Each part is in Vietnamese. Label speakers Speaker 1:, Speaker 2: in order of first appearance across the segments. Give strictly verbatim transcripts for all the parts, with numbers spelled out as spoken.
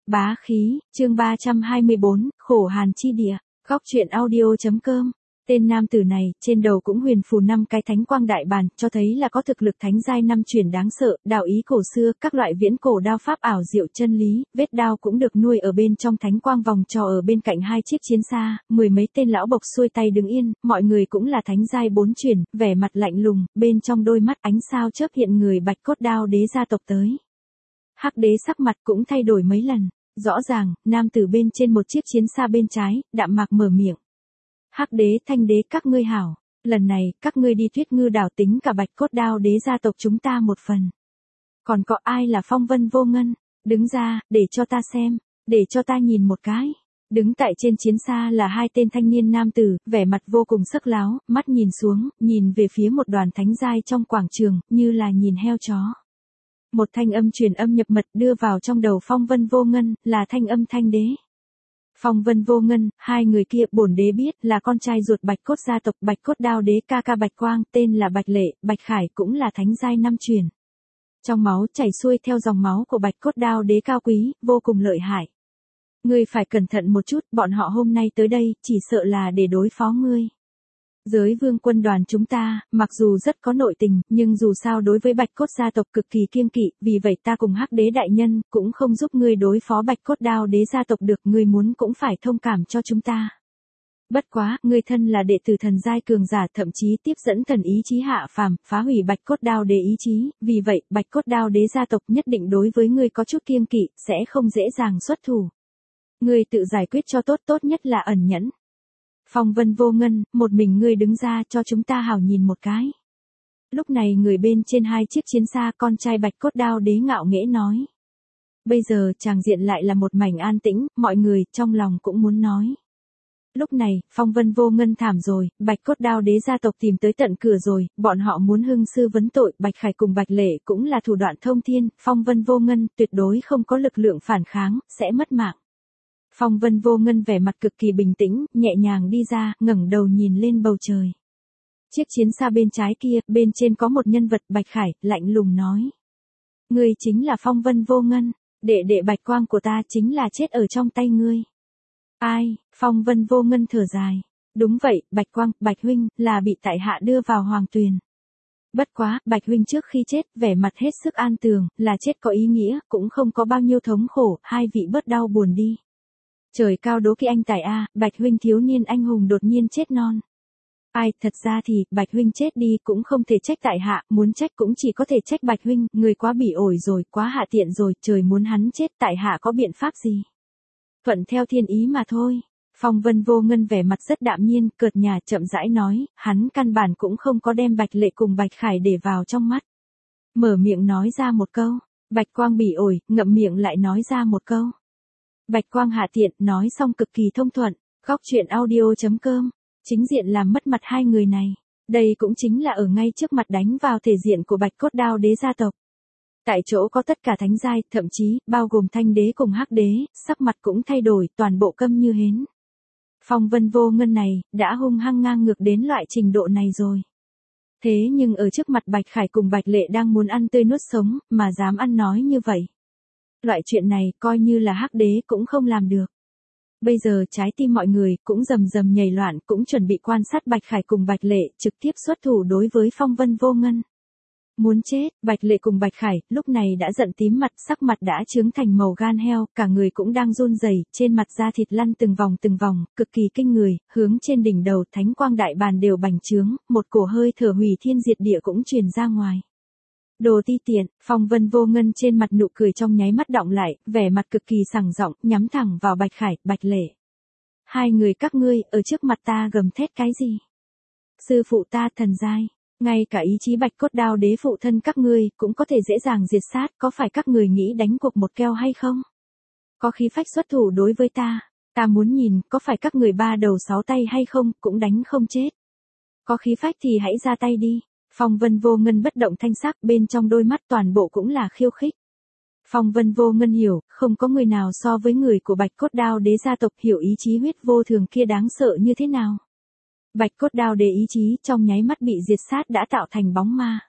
Speaker 1: Bá khí, chương ba trăm hai mươi bốn, khổ hàn chi địa, góc truyện audio.com. Tên nam tử này, trên đầu cũng huyền phù năm cái thánh quang đại bàn, cho thấy là có thực lực thánh giai năm chuyển đáng sợ, đạo ý cổ xưa, các loại viễn cổ đao pháp ảo diệu chân lý, vết đao cũng được nuôi ở bên trong thánh quang vòng trò ở bên cạnh hai chiếc chiến xa, mười mấy tên lão bộc xuôi tay đứng yên, mọi người cũng là thánh giai bốn chuyển, vẻ mặt lạnh lùng, bên trong đôi mắt ánh sao chớp hiện người bạch cốt đao đế gia tộc tới. Hắc đế sắc mặt cũng thay đổi mấy lần, rõ ràng, nam tử bên trên một chiếc chiến xa bên trái, đạm mạc mở miệng. Hắc đế, thanh đế các ngươi hảo, lần này, các ngươi đi Tuyết Ngư đảo tính cả bạch cốt đao đế gia tộc chúng ta một phần. Còn có ai là Phong Vân Vô Ngân, đứng ra, để cho ta xem, để cho ta nhìn một cái. Đứng tại trên chiến xa là hai tên thanh niên nam tử, vẻ mặt vô cùng sắc láo, mắt nhìn xuống, nhìn về phía một đoàn thánh giai trong quảng trường, như là nhìn heo chó. Một thanh âm truyền âm nhập mật đưa vào trong đầu Phong Vân Vô Ngân, là thanh âm thanh đế. Phong Vân Vô Ngân, hai người kia bổn đế biết là con trai ruột bạch cốt gia tộc bạch cốt đao đế ca ca bạch quang, tên là Bạch Lệ, Bạch Khải cũng là thánh giai năm truyền. Trong máu chảy xuôi theo dòng máu của bạch cốt đao đế cao quý, vô cùng lợi hại. Ngươi phải cẩn thận một chút, bọn họ hôm nay tới đây, chỉ sợ là để đối phó ngươi. Giới vương quân đoàn chúng ta, mặc dù rất có nội tình, nhưng dù sao đối với bạch cốt gia tộc cực kỳ kiêng kỵ, vì vậy ta cùng hắc đế đại nhân, cũng không giúp ngươi đối phó bạch cốt đao đế gia tộc được, ngươi muốn cũng phải thông cảm cho chúng ta. Bất quá, ngươi thân là đệ tử thần giai cường giả, thậm chí tiếp dẫn thần ý chí hạ phàm, phá hủy bạch cốt đao đế ý chí, vì vậy, bạch cốt đao đế gia tộc nhất định đối với ngươi có chút kiêng kỵ, sẽ không dễ dàng xuất thủ. Ngươi tự giải quyết cho tốt, tốt nhất là ẩn nhẫn. Phong Vân Vô Ngân, một mình ngươi đứng ra cho chúng ta hảo nhìn một cái. Lúc này người bên trên hai chiếc chiến xa con trai bạch cốt đao đế ngạo nghễ nói. Bây giờ tràng diện lại là một mảnh an tĩnh, mọi người trong lòng cũng muốn nói. Lúc này, Phong Vân Vô Ngân thảm rồi, bạch cốt đao đế gia tộc tìm tới tận cửa rồi, bọn họ muốn hưng sư vấn tội, Bạch Khải cùng Bạch Lệ cũng là thủ đoạn thông thiên, Phong Vân Vô Ngân tuyệt đối không có lực lượng phản kháng, sẽ mất mạng. Phong Vân Vô Ngân vẻ mặt cực kỳ bình tĩnh, nhẹ nhàng đi ra, ngẩng đầu nhìn lên bầu trời. Chiếc chiến xa bên trái kia, bên trên có một nhân vật Bạch Khải, lạnh lùng nói. Ngươi chính là Phong Vân Vô Ngân, đệ đệ Bạch Quang của ta chính là chết ở trong tay ngươi. Ai, Phong Vân Vô Ngân thở dài. Đúng vậy, Bạch Quang, Bạch Huynh, là bị tại hạ đưa vào hoàng tuyền. Bất quá, Bạch Huynh trước khi chết, vẻ mặt hết sức an tường, là chết có ý nghĩa, cũng không có bao nhiêu thống khổ, hai vị bớt đau buồn đi. Trời cao đố kỵ anh tài a, Bạch Huynh thiếu niên anh hùng đột nhiên chết non. Ai, thật ra thì, Bạch Huynh chết đi cũng không thể trách tại hạ, muốn trách cũng chỉ có thể trách Bạch Huynh, người quá bỉ ổi rồi, quá hạ tiện rồi, trời muốn hắn chết tại hạ có biện pháp gì. Thuận theo thiên ý mà thôi. Phong Vân Vô Ngân vẻ mặt rất đạm nhiên, cợt nhả chậm rãi nói, hắn căn bản cũng không có đem Bạch Lệ cùng Bạch Khải để vào trong mắt. Mở miệng nói ra một câu, Bạch Quang bỉ ổi, ngậm miệng lại nói ra một câu. Bạch Quang hạ tiện, nói xong cực kỳ thông thuận, góc truyện audio.com, chính diện làm mất mặt hai người này, đây cũng chính là ở ngay trước mặt đánh vào thể diện của bạch cốt đao đế gia tộc. Tại chỗ có tất cả thánh giai, thậm chí, bao gồm thanh đế cùng hắc đế, sắc mặt cũng thay đổi, toàn bộ câm như hến. Phong Vân Vô Ngân này, đã hung hăng ngang ngược đến loại trình độ này rồi. Thế nhưng ở trước mặt Bạch Khải cùng Bạch Lệ đang muốn ăn tươi nuốt sống, mà dám ăn nói như vậy. Loại chuyện này coi như là hắc đế cũng không làm được. Bây giờ trái tim mọi người cũng rầm rầm nhảy loạn, cũng chuẩn bị quan sát Bạch Khải cùng Bạch Lệ trực tiếp xuất thủ đối với Phong Vân Vô Ngân. Muốn chết, Bạch Lệ cùng Bạch Khải lúc này đã giận tím mặt, sắc mặt đã trướng thành màu gan heo, cả người cũng đang run rẩy, trên mặt da thịt lăn từng vòng từng vòng, cực kỳ kinh người, hướng trên đỉnh đầu thánh quang đại bàn đều bành trướng, một cổ hơi thở hủy thiên diệt địa cũng truyền ra ngoài. Đồ ti tiện, Phong Vân Vô Ngân trên mặt nụ cười trong nháy mắt đọng lại, vẻ mặt cực kỳ sằng giọng, nhắm thẳng vào Bạch Khải, Bạch Lệ. Hai người các ngươi, ở trước mặt ta gầm thét cái gì? Sư phụ ta thần giai, ngay cả ý chí bạch cốt đao đế phụ thân các ngươi, cũng có thể dễ dàng diệt sát, có phải các người nghĩ đánh cuộc một keo hay không? Có khí phách xuất thủ đối với ta, ta muốn nhìn, có phải các người ba đầu sáu tay hay không, cũng đánh không chết. Có khí phách thì hãy ra tay đi. Phong Vân Vô Ngân bất động thanh sắc, bên trong đôi mắt toàn bộ cũng là khiêu khích. Phong Vân Vô Ngân hiểu, không có người nào so với người của bạch cốt đao đế gia tộc hiểu ý chí huyết vô thường kia đáng sợ như thế nào. Bạch cốt đao đế ý chí trong nháy mắt bị diệt sát đã tạo thành bóng ma.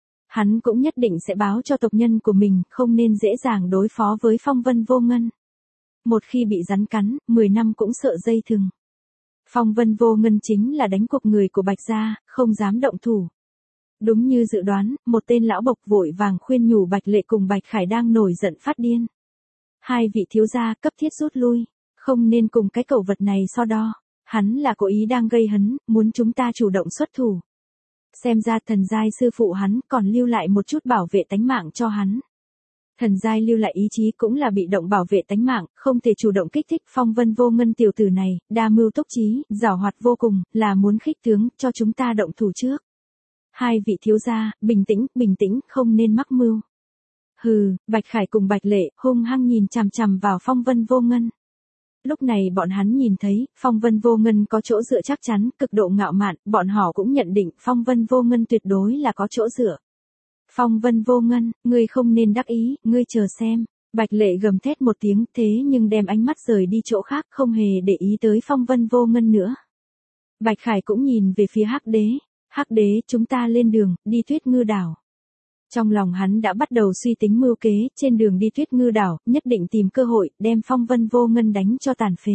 Speaker 1: Hắn cũng nhất định sẽ báo cho tộc nhân của mình không nên dễ dàng đối phó với Phong Vân Vô Ngân. một khi bị rắn cắn, mười năm cũng sợ dây thừng. Phong Vân Vô Ngân chính là đánh cuộc người của Bạch gia, không dám động thủ. Đúng như dự đoán, một tên lão bộc vội vàng khuyên nhủ Bạch Lệ cùng Bạch Khải đang nổi giận phát điên. Hai vị thiếu gia cấp thiết rút lui, không nên cùng cái cẩu vật này so đo. Hắn là cố ý đang gây hấn, muốn chúng ta chủ động xuất thủ. Xem ra thần giai sư phụ hắn còn lưu lại một chút bảo vệ tánh mạng cho hắn. Thần giai lưu lại ý chí cũng là bị động bảo vệ tánh mạng, không thể chủ động kích thích. Phong Vân Vô Ngân tiểu tử này, đa mưu túc trí, giảo hoạt vô cùng, là muốn khích tướng cho chúng ta động thủ trước. Hai vị thiếu gia, bình tĩnh, bình tĩnh, không nên mắc mưu. Hừ, Bạch Khải cùng Bạch Lệ hung hăng nhìn chằm chằm vào Phong Vân Vô Ngân. Lúc này bọn hắn nhìn thấy, Phong Vân Vô Ngân có chỗ dựa chắc chắn, cực độ ngạo mạn, bọn họ cũng nhận định Phong Vân Vô Ngân tuyệt đối là có chỗ dựa. Phong Vân Vô Ngân, ngươi không nên đắc ý, ngươi chờ xem. Bạch Lệ gầm thét một tiếng, thế nhưng đem ánh mắt rời đi chỗ khác, không hề để ý tới Phong Vân Vô Ngân nữa. Bạch Khải cũng nhìn về phía Hắc Đế. Hắc Đế, chúng ta lên đường, đi Tuyết Ngư đảo. Trong lòng hắn đã bắt đầu suy tính mưu kế, trên đường đi Tuyết Ngư đảo, nhất định tìm cơ hội, đem Phong Vân Vô Ngân đánh cho tàn phế.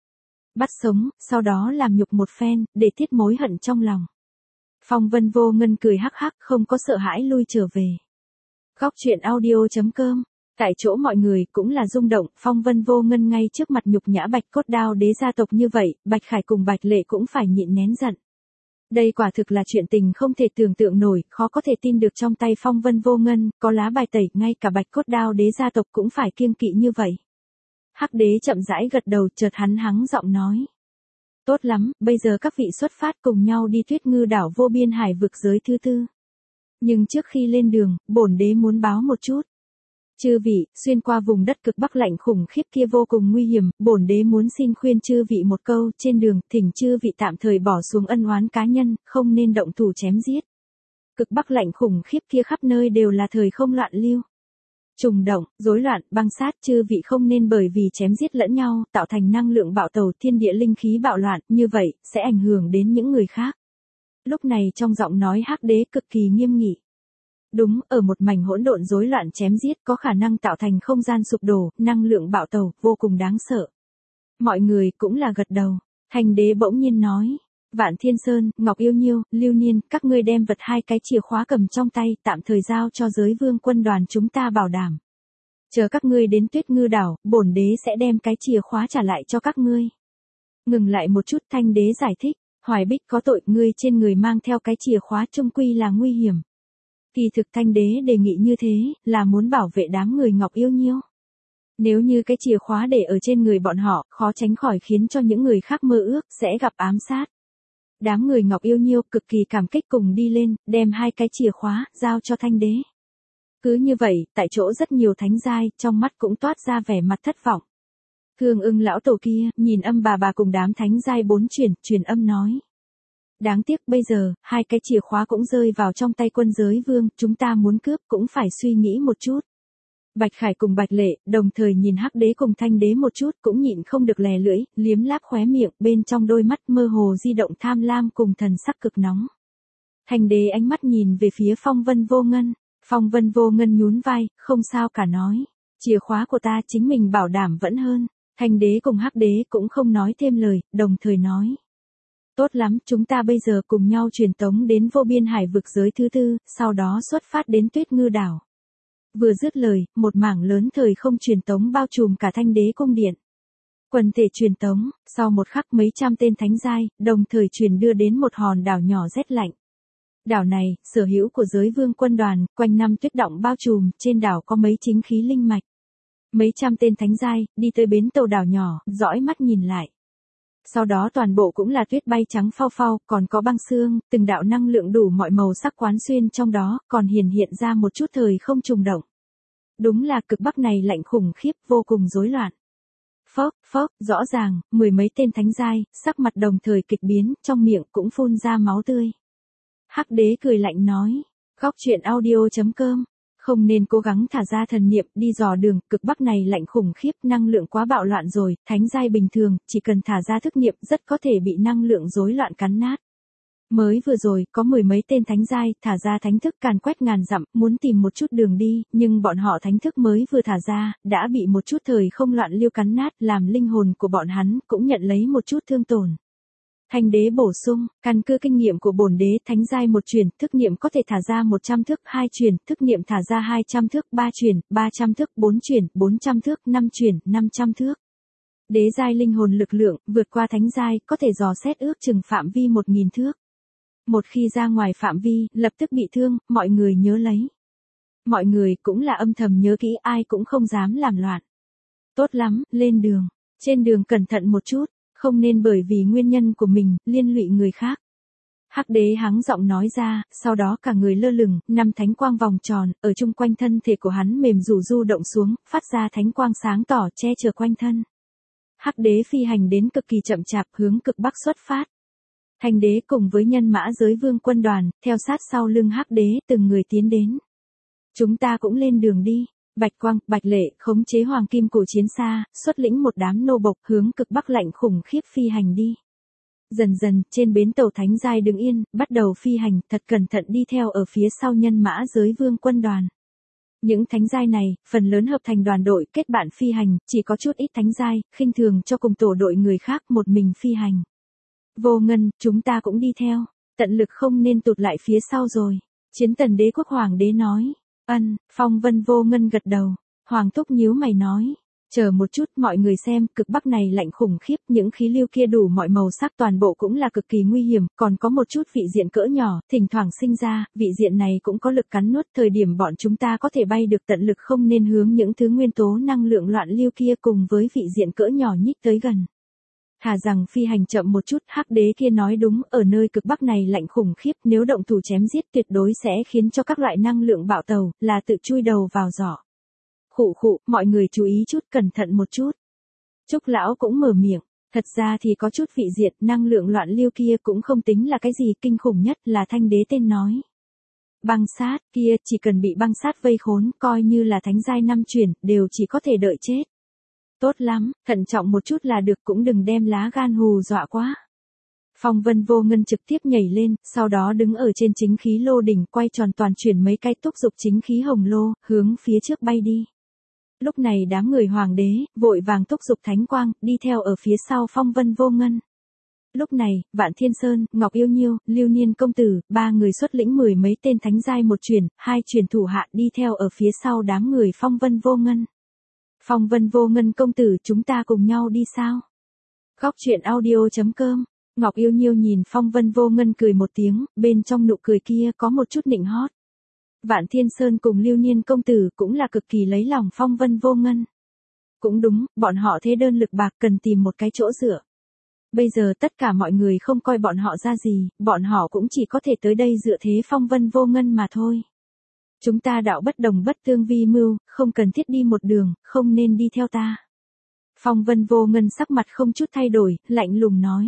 Speaker 1: Bắt sống, sau đó làm nhục một phen, để tiết mối hận trong lòng. Phong Vân Vô Ngân cười hắc hắc, không có sợ hãi lui trở về. Góc truyện audio chấm com. Tại chỗ mọi người cũng là rung động, Phong Vân Vô Ngân ngay trước mặt nhục nhã Bạch Cốt Đao đế gia tộc như vậy, Bạch Khải cùng Bạch Lệ cũng phải nhịn nén giận. Đây quả thực là chuyện tình không thể tưởng tượng nổi, khó có thể tin được trong tay Phong Vân Vô Ngân, có lá bài tẩy, ngay cả Bạch Cốt Đao đế gia tộc cũng phải kiêng kỵ như vậy. Hắc Đế chậm rãi gật đầu, chợt hắn hắng giọng nói. Tốt lắm, bây giờ các vị xuất phát cùng nhau đi Tuyết Ngư đảo vô biên hải vực giới thứ tư. Nhưng trước khi lên đường, bổn đế muốn báo một chút. Chư vị, xuyên qua vùng đất cực bắc lạnh khủng khiếp kia vô cùng nguy hiểm, bổn đế muốn xin khuyên chư vị một câu, trên đường, thỉnh chư vị tạm thời bỏ xuống ân oán cá nhân, không nên động thủ chém giết. Cực bắc lạnh khủng khiếp kia khắp nơi đều là thời không loạn lưu. Trùng động, rối loạn, băng sát, chư vị không nên bởi vì chém giết lẫn nhau, tạo thành năng lượng bạo tẩu, thiên địa linh khí bạo loạn, như vậy, sẽ ảnh hưởng đến những người khác. Lúc này trong giọng nói Hắc Đế cực kỳ nghiêm nghị. Đúng, ở một mảnh hỗn độn rối loạn chém giết có khả năng tạo thành không gian sụp đổ, năng lượng bạo tẩu, vô cùng đáng sợ. Mọi người cũng là gật đầu. Thanh Đế bỗng nhiên nói. Vạn Thiên Sơn, Ngọc Yêu Nhiêu, Lưu Niên, các ngươi đem vật hai cái chìa khóa cầm trong tay, tạm thời giao cho giới vương quân đoàn chúng ta bảo đảm. Chờ các ngươi đến Tuyết Ngư đảo, bổn đế sẽ đem cái chìa khóa trả lại cho các ngươi. Ngừng lại một chút, Thanh Đế giải thích. Hoài Bích có tội, ngươi trên người mang theo cái chìa khóa chung quy là nguy hiểm. Kỳ thực Thanh Đế đề nghị như thế, là muốn bảo vệ đám người Ngọc Yêu Nhiêu. Nếu như cái chìa khóa để ở trên người bọn họ, khó tránh khỏi khiến cho những người khác mơ ước, sẽ gặp ám sát. Đám người Ngọc Yêu Nhiêu cực kỳ cảm kích cùng đi lên, đem hai cái chìa khóa, giao cho Thanh Đế. Cứ như vậy, tại chỗ rất nhiều thánh giai, trong mắt cũng toát ra vẻ mặt thất vọng. Thương Ưng lão tổ kia, nhìn Âm bà bà cùng đám thánh giai bốn truyền, truyền âm nói. Đáng tiếc bây giờ, hai cái chìa khóa cũng rơi vào trong tay quân giới vương, chúng ta muốn cướp cũng phải suy nghĩ một chút. Bạch Khải cùng Bạch Lệ, đồng thời nhìn Hắc Đế cùng Thanh Đế một chút cũng nhịn không được lè lưỡi, liếm láp khóe miệng, bên trong đôi mắt mơ hồ di động tham lam cùng thần sắc cực nóng. Thanh Đế ánh mắt nhìn về phía Phong Vân Vô Ngân, Phong Vân Vô Ngân nhún vai, không sao cả nói, chìa khóa của ta chính mình bảo đảm vẫn hơn. Thanh Đế cùng Hắc Đế cũng không nói thêm lời, đồng thời nói. Tốt lắm, chúng ta bây giờ cùng nhau truyền tống đến vô biên hải vực giới thứ tư, sau đó xuất phát đến Tuyết Ngư đảo. Vừa dứt lời, một mảng lớn thời không truyền tống bao trùm cả Thanh Đế cung điện. Quần thể truyền tống, sau một khắc mấy trăm tên thánh giai, đồng thời truyền đưa đến một hòn đảo nhỏ rét lạnh. Đảo này, sở hữu của giới vương quân đoàn, quanh năm tuyết động bao trùm, trên đảo có mấy chính khí linh mạch. Mấy trăm tên thánh giai, đi tới bến tàu đảo nhỏ, dõi mắt nhìn lại. Sau đó toàn bộ cũng là tuyết bay trắng phao phao, còn có băng xương, từng đạo năng lượng đủ mọi màu sắc quán xuyên trong đó, còn hiển hiện ra một chút thời không trùng động. Đúng là cực bắc này lạnh khủng khiếp, vô cùng rối loạn. Phốc, phốc, rõ ràng, mười mấy tên thánh giai, sắc mặt đồng thời kịch biến, trong miệng cũng phun ra máu tươi. Hắc Đế cười lạnh nói, góc truyện audio chấm com. Không nên cố gắng thả ra thần niệm đi dò đường, cực bắc này lạnh khủng khiếp, năng lượng quá bạo loạn rồi, thánh giai bình thường, chỉ cần thả ra thức niệm rất có thể bị năng lượng rối loạn cắn nát. Mới vừa rồi, có mười mấy tên thánh giai, thả ra thánh thức càn quét ngàn dặm, muốn tìm một chút đường đi, nhưng bọn họ thánh thức mới vừa thả ra, đã bị một chút thời không loạn lưu cắn nát, làm linh hồn của bọn hắn, cũng nhận lấy một chút thương tổn. Thanh đế bổ sung, căn cứ kinh nghiệm của bổn đế, thánh giai một truyền, thức niệm có thể thả ra một trăm thước, hai truyền, thức niệm thả ra hai trăm thước, ba truyền, ba trăm thước, bốn truyền, bốn trăm thước, năm truyền, năm trăm thước. Đế giai linh hồn lực lượng, vượt qua thánh giai, có thể dò xét ước chừng phạm vi một nghìn thước. Một khi ra ngoài phạm vi, lập tức bị thương, mọi người nhớ lấy. Mọi người cũng là âm thầm nhớ kỹ, ai cũng không dám làm loạn. Tốt lắm, lên đường. Trên đường cẩn thận một chút, không nên bởi vì nguyên nhân của mình, liên lụy người khác. Hắc đế hắng giọng nói ra, sau đó cả người lơ lửng, năm thánh quang vòng tròn, ở chung quanh thân thể của hắn mềm rủ du động xuống, phát ra thánh quang sáng tỏ che chở quanh thân. Hắc đế phi hành đến cực kỳ chậm chạp hướng cực bắc xuất phát. Thanh đế cùng với nhân mã giới vương quân đoàn, theo sát sau lưng hắc đế, từng người tiến đến. Chúng ta cũng lên đường đi. Bạch Quang, Bạch Lệ, khống chế hoàng kim cổ chiến xa, xuất lĩnh một đám nô bộc hướng cực bắc lạnh khủng khiếp phi hành đi. Dần dần, trên bến tàu thánh giai đứng yên, bắt đầu phi hành, thật cẩn thận đi theo ở phía sau nhân mã giới vương quân đoàn. Những thánh giai này, phần lớn hợp thành đoàn đội kết bạn phi hành, chỉ có chút ít thánh giai, khinh thường cho cùng tổ đội người khác một mình phi hành. Vô Ngân, chúng ta cũng đi theo, tận lực không nên tụt lại phía sau rồi. Chiến tần đế quốc hoàng đế nói. Ân, Phong Vân Vô Ngân gật đầu. Hoàng thúc nhíu mày nói. Chờ một chút, mọi người xem, cực bắc này lạnh khủng khiếp, những khí lưu kia đủ mọi màu sắc, toàn bộ cũng là cực kỳ nguy hiểm, còn có một chút vị diện cỡ nhỏ, thỉnh thoảng sinh ra, vị diện này cũng có lực cắn nuốt, thời điểm bọn chúng ta có thể bay được tận lực không nên hướng những thứ nguyên tố năng lượng loạn lưu kia cùng với vị diện cỡ nhỏ nhích tới gần. Thà rằng phi hành chậm một chút, hắc đế kia nói đúng, ở nơi cực bắc này lạnh khủng khiếp, nếu động thủ chém giết tuyệt đối sẽ khiến cho các loại năng lượng bạo tàu, là tự chui đầu vào giỏ. Khụ khụ, mọi người chú ý chút, cẩn thận một chút. Trúc lão cũng mở miệng, thật ra thì có chút vị diện, năng lượng loạn lưu kia cũng không tính là cái gì, kinh khủng nhất là thanh đế tên nói. Băng sát, kia, chỉ cần bị băng sát vây khốn, coi như là thánh giai năm truyền, đều chỉ có thể đợi chết. Tốt lắm, thận trọng một chút là được, cũng đừng đem lá gan hù dọa quá. Phong Vân Vô Ngân trực tiếp nhảy lên, sau đó đứng ở trên chính khí lô đỉnh, quay tròn toàn chuyển mấy cái túc dục chính khí hồng lô, hướng phía trước bay đi. Lúc này đám người hoàng đế, vội vàng túc dục thánh quang, đi theo ở phía sau Phong Vân Vô Ngân. Lúc này, Vạn Thiên Sơn, Ngọc Yêu Nhiêu, Lưu Niên Công Tử, ba người xuất lĩnh mười mấy tên thánh giai một truyền, hai truyền thủ hạ đi theo ở phía sau đám người Phong Vân Vô Ngân. Phong Vân Vô Ngân công tử, chúng ta cùng nhau đi sao? Góc truyện audio chấm com. Ngọc Yêu Nhiêu nhìn Phong Vân Vô Ngân cười một tiếng, bên trong nụ cười kia có một chút nịnh hót. Vạn Thiên Sơn cùng Lưu Niên công tử cũng là cực kỳ lấy lòng Phong Vân Vô Ngân. Cũng đúng, bọn họ thế đơn lực bạc, cần tìm một cái chỗ dựa. Bây giờ tất cả mọi người không coi bọn họ ra gì, bọn họ cũng chỉ có thể tới đây dựa thế Phong Vân Vô Ngân mà thôi. Chúng ta đạo bất đồng bất tương vi mưu, không cần thiết đi một đường, không nên đi theo ta. Phong Vân Vô Ngân sắc mặt không chút thay đổi, lạnh lùng nói.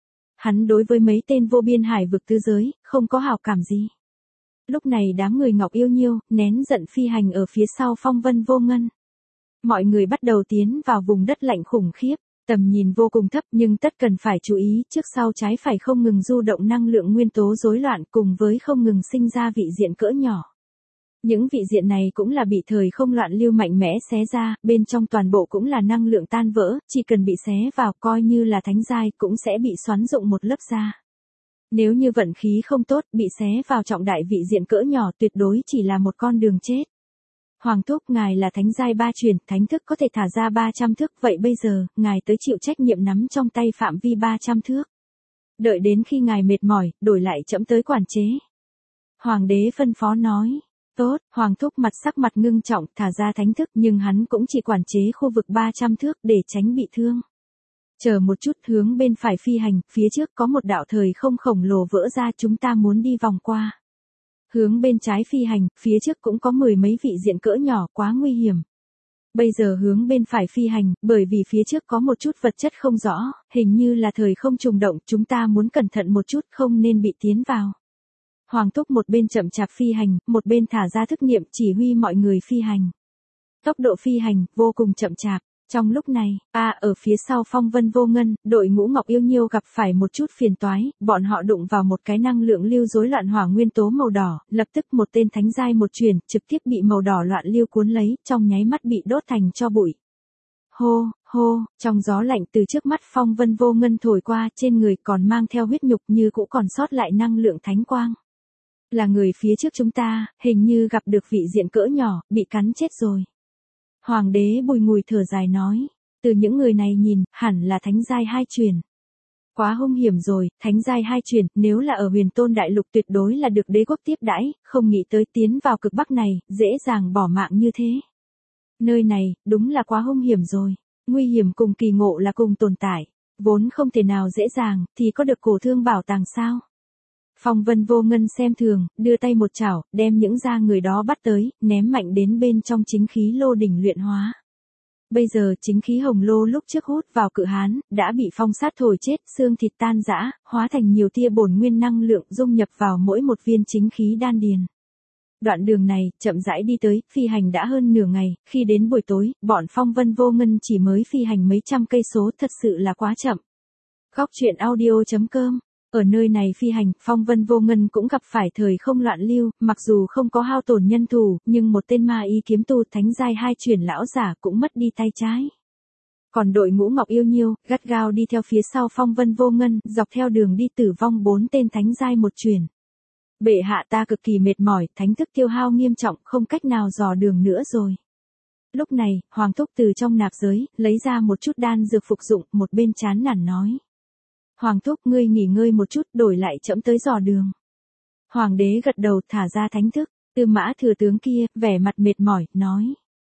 Speaker 1: Hắn đối với mấy tên vô biên hải vực tứ giới, không có hảo cảm gì. Lúc này đám người Ngọc Yêu Nhiêu, nén giận phi hành ở phía sau Phong Vân Vô Ngân. Mọi người bắt đầu tiến vào vùng đất lạnh khủng khiếp, tầm nhìn vô cùng thấp nhưng tất cần phải chú ý, trước sau trái phải không ngừng du động năng lượng nguyên tố rối loạn cùng với không ngừng sinh ra vị diện cỡ nhỏ. Những vị diện này cũng là bị thời không loạn lưu mạnh mẽ xé ra, bên trong toàn bộ cũng là năng lượng tan vỡ, chỉ cần bị xé vào coi như là thánh giai cũng sẽ bị xoắn rụng một lớp da. Nếu như vận khí không tốt, bị xé vào trọng đại vị diện cỡ nhỏ tuyệt đối chỉ là một con đường chết. Hoàng thúc, ngài là thánh giai ba truyền, thánh thức có thể thả ra ba trăm thước, vậy bây giờ, ngài tới chịu trách nhiệm nắm trong tay phạm vi ba trăm thước. Đợi đến khi ngài mệt mỏi, đổi lại trẫm tới quản chế. Hoàng đế phân phó nói. Tốt, Hoàng thúc mặt sắc mặt ngưng trọng, thả ra thánh thức nhưng hắn cũng chỉ quản chế khu vực ba trăm thước để tránh bị thương. Chờ một chút, hướng bên phải phi hành, phía trước có một đạo thời không khổng lồ vỡ ra, chúng ta muốn đi vòng qua. Hướng bên trái phi hành, phía trước cũng có mười mấy vị diện cỡ nhỏ, quá nguy hiểm. Bây giờ hướng bên phải phi hành, bởi vì phía trước có một chút vật chất không rõ, hình như là thời không trùng động, chúng ta muốn cẩn thận một chút, không nên bị tiến vào. Hoàng thúc một bên chậm chạp phi hành, một bên thả ra thức niệm chỉ huy mọi người phi hành. Tốc độ phi hành, vô cùng chậm chạp. Trong lúc này, a ở phía sau Phong Vân Vô Ngân, đội ngũ Ngọc Yêu Nhiêu gặp phải một chút phiền toái, bọn họ đụng vào một cái năng lượng lưu rối loạn hỏa nguyên tố màu đỏ, lập tức một tên thánh giai một truyền, trực tiếp bị màu đỏ loạn lưu cuốn lấy, trong nháy mắt bị đốt thành tro bụi. Hô, hô, trong gió lạnh từ trước mắt Phong Vân Vô Ngân thổi qua, trên người còn mang theo huyết nhục như cũ còn sót lại năng lượng thánh quang. Là người phía trước chúng ta, hình như gặp được vị diện cỡ nhỏ, bị cắn chết rồi. Hoàng đế bùi ngùi thở dài nói, từ những người này nhìn, hẳn là thánh giai hai truyền. Quá hung hiểm rồi, thánh giai hai truyền, nếu là ở Huyền Tôn Đại Lục tuyệt đối là được đế quốc tiếp đãi, không nghĩ tới tiến vào cực bắc này, dễ dàng bỏ mạng như thế. Nơi này, đúng là quá hung hiểm rồi, nguy hiểm cùng kỳ ngộ là cùng tồn tại, vốn không thể nào dễ dàng, thì có được cổ thương bảo tàng sao? Phong Vân Vô Ngân xem thường, đưa tay một chảo, đem những da người đó bắt tới, ném mạnh đến bên trong chính khí lô đỉnh luyện hóa. Bây giờ chính khí hồng lô lúc trước hút vào cự hán, đã bị phong sát thổi chết, xương thịt tan rã, hóa thành nhiều tia bổn nguyên năng lượng dung nhập vào mỗi một viên chính khí đan điền. Đoạn đường này, chậm rãi đi tới, phi hành đã hơn nửa ngày, khi đến buổi tối, bọn Phong Vân Vô Ngân chỉ mới phi hành mấy trăm cây số, thật sự là quá chậm. Góc truyện audio chấm com. Ở nơi này phi hành, Phong Vân Vô Ngân cũng gặp phải thời không loạn lưu, mặc dù không có hao tổn nhân thủ, nhưng một tên ma y kiếm tu thánh giai hai truyền lão giả cũng mất đi tay trái. Còn đội ngũ Ngọc Yêu Nhiêu, gắt gao đi theo phía sau Phong Vân Vô Ngân, dọc theo đường đi tử vong bốn tên thánh giai một truyền. Bệ hạ ta cực kỳ mệt mỏi, thánh thức tiêu hao nghiêm trọng, không cách nào dò đường nữa rồi. Lúc này, Hoàng thúc từ trong nạp giới, lấy ra một chút đan dược phục dụng, một bên chán nản nói. Hoàng thúc ngươi nghỉ ngơi một chút, đổi lại chậm tới dò đường. Hoàng đế gật đầu thả ra thánh thức, Tư Mã thừa tướng kia, vẻ mặt mệt mỏi, nói.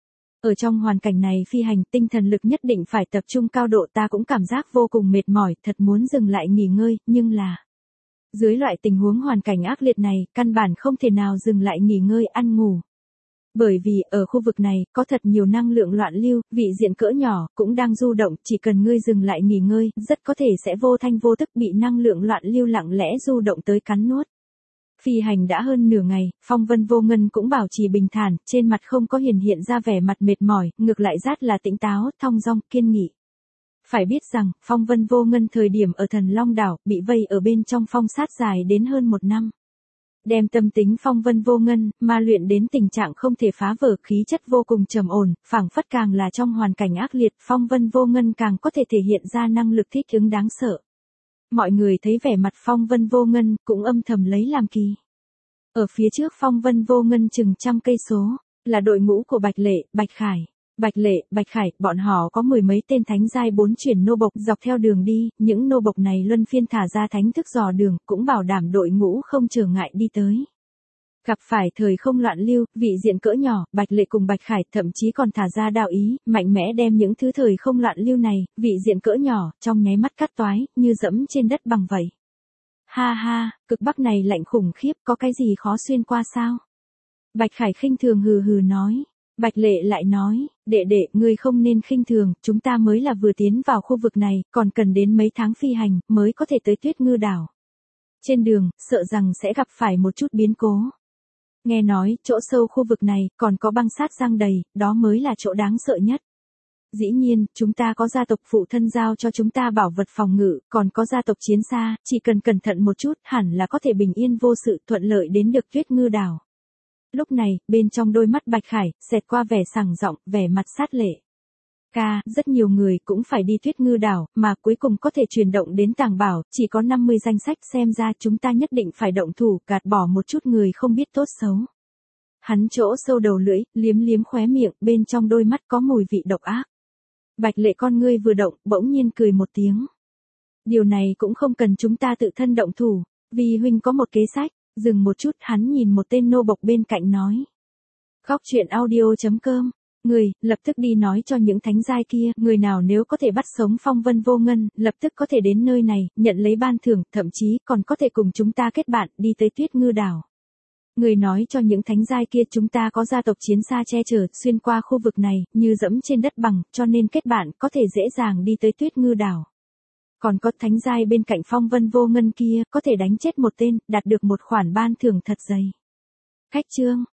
Speaker 1: Ở trong hoàn cảnh này phi hành tinh thần lực nhất định phải tập trung cao độ, ta cũng cảm giác vô cùng mệt mỏi, thật muốn dừng lại nghỉ ngơi, nhưng là. Dưới loại tình huống hoàn cảnh ác liệt này, căn bản không thể nào dừng lại nghỉ ngơi ăn ngủ. Bởi vì, ở khu vực này, có thật nhiều năng lượng loạn lưu, vị diện cỡ nhỏ, cũng đang du động, chỉ cần ngươi dừng lại nghỉ ngơi, rất có thể sẽ vô thanh vô tức bị năng lượng loạn lưu lặng lẽ du động tới cắn nuốt. Phi hành đã hơn nửa ngày, Phong Vân Vô Ngân cũng bảo trì bình thản, trên mặt không có hiển hiện ra vẻ mặt mệt mỏi, ngược lại rất là tỉnh táo, thong dong, kiên nghị. Phải biết rằng, Phong Vân Vô Ngân thời điểm ở Thần Long Đảo, bị vây ở bên trong phong sát dài đến hơn một năm. Đem tâm tính Phong Vân Vô Ngân, mà luyện đến tình trạng không thể phá vỡ, khí chất vô cùng trầm ổn, phảng phất càng là trong hoàn cảnh ác liệt, Phong Vân Vô Ngân càng có thể thể hiện ra năng lực thích ứng đáng sợ. Mọi người thấy vẻ mặt Phong Vân Vô Ngân, cũng âm thầm lấy làm kỳ. Ở phía trước Phong Vân Vô Ngân chừng trăm cây số, là đội ngũ của Bạch Lệ, Bạch Khải. Bạch Lệ, Bạch Khải, bọn họ có mười mấy tên thánh giai bốn chuyển nô bộc dọc theo đường đi, những nô bộc này luân phiên thả ra thánh thức dò đường, cũng bảo đảm đội ngũ không trở ngại đi tới. Gặp phải thời không loạn lưu, vị diện cỡ nhỏ, Bạch Lệ cùng Bạch Khải thậm chí còn thả ra đạo ý, mạnh mẽ đem những thứ thời không loạn lưu này, vị diện cỡ nhỏ, trong nháy mắt cắt toái, như dẫm trên đất bằng vậy. Ha ha, cực bắc này lạnh khủng khiếp, có cái gì khó xuyên qua sao? Bạch Khải khinh thường hừ hừ nói. Bạch Lệ lại nói, đệ đệ, ngươi không nên khinh thường, chúng ta mới là vừa tiến vào khu vực này, còn cần đến mấy tháng phi hành, mới có thể tới Tuyết Ngư Đảo. Trên đường, sợ rằng sẽ gặp phải một chút biến cố. Nghe nói, chỗ sâu khu vực này, còn có băng sát giăng đầy, đó mới là chỗ đáng sợ nhất. Dĩ nhiên, chúng ta có gia tộc phụ thân giao cho chúng ta bảo vật phòng ngự, còn có gia tộc chiến xa, chỉ cần cẩn thận một chút, hẳn là có thể bình yên vô sự thuận lợi đến được Tuyết Ngư Đảo. Lúc này, bên trong đôi mắt Bạch Khải, xẹt qua vẻ sảng giọng, vẻ mặt sát lệ. Ca, rất nhiều người cũng phải đi Tuyết Ngư Đảo, mà cuối cùng có thể truyền động đến Tàng Bảo, chỉ có năm mươi danh sách, xem ra chúng ta nhất định phải động thủ, gạt bỏ một chút người không biết tốt xấu. Hắn chỗ sâu đầu lưỡi, liếm liếm khóe miệng, bên trong đôi mắt có mùi vị độc ác. Bạch Lệ con ngươi vừa động, bỗng nhiên cười một tiếng. Điều này cũng không cần chúng ta tự thân động thủ, vì huynh có một kế sách. Dừng một chút, hắn nhìn một tên nô bộc bên cạnh nói. Góc truyện audio chấm com. Người, lập tức đi nói cho những thánh giai kia, người nào nếu có thể bắt sống Phong Vân Vô Ngân, lập tức có thể đến nơi này, nhận lấy ban thưởng, thậm chí còn có thể cùng chúng ta kết bạn, đi tới Tuyết Ngư Đảo. Người nói cho những thánh giai kia chúng ta có gia tộc chiến xa che chở, xuyên qua khu vực này, như dẫm trên đất bằng, cho nên kết bạn, có thể dễ dàng đi tới Tuyết Ngư Đảo. Còn có thánh giai bên cạnh Phong Vân Vô Ngân kia, có thể đánh chết một tên, đạt được một khoản ban thưởng thật dày. Khách chương.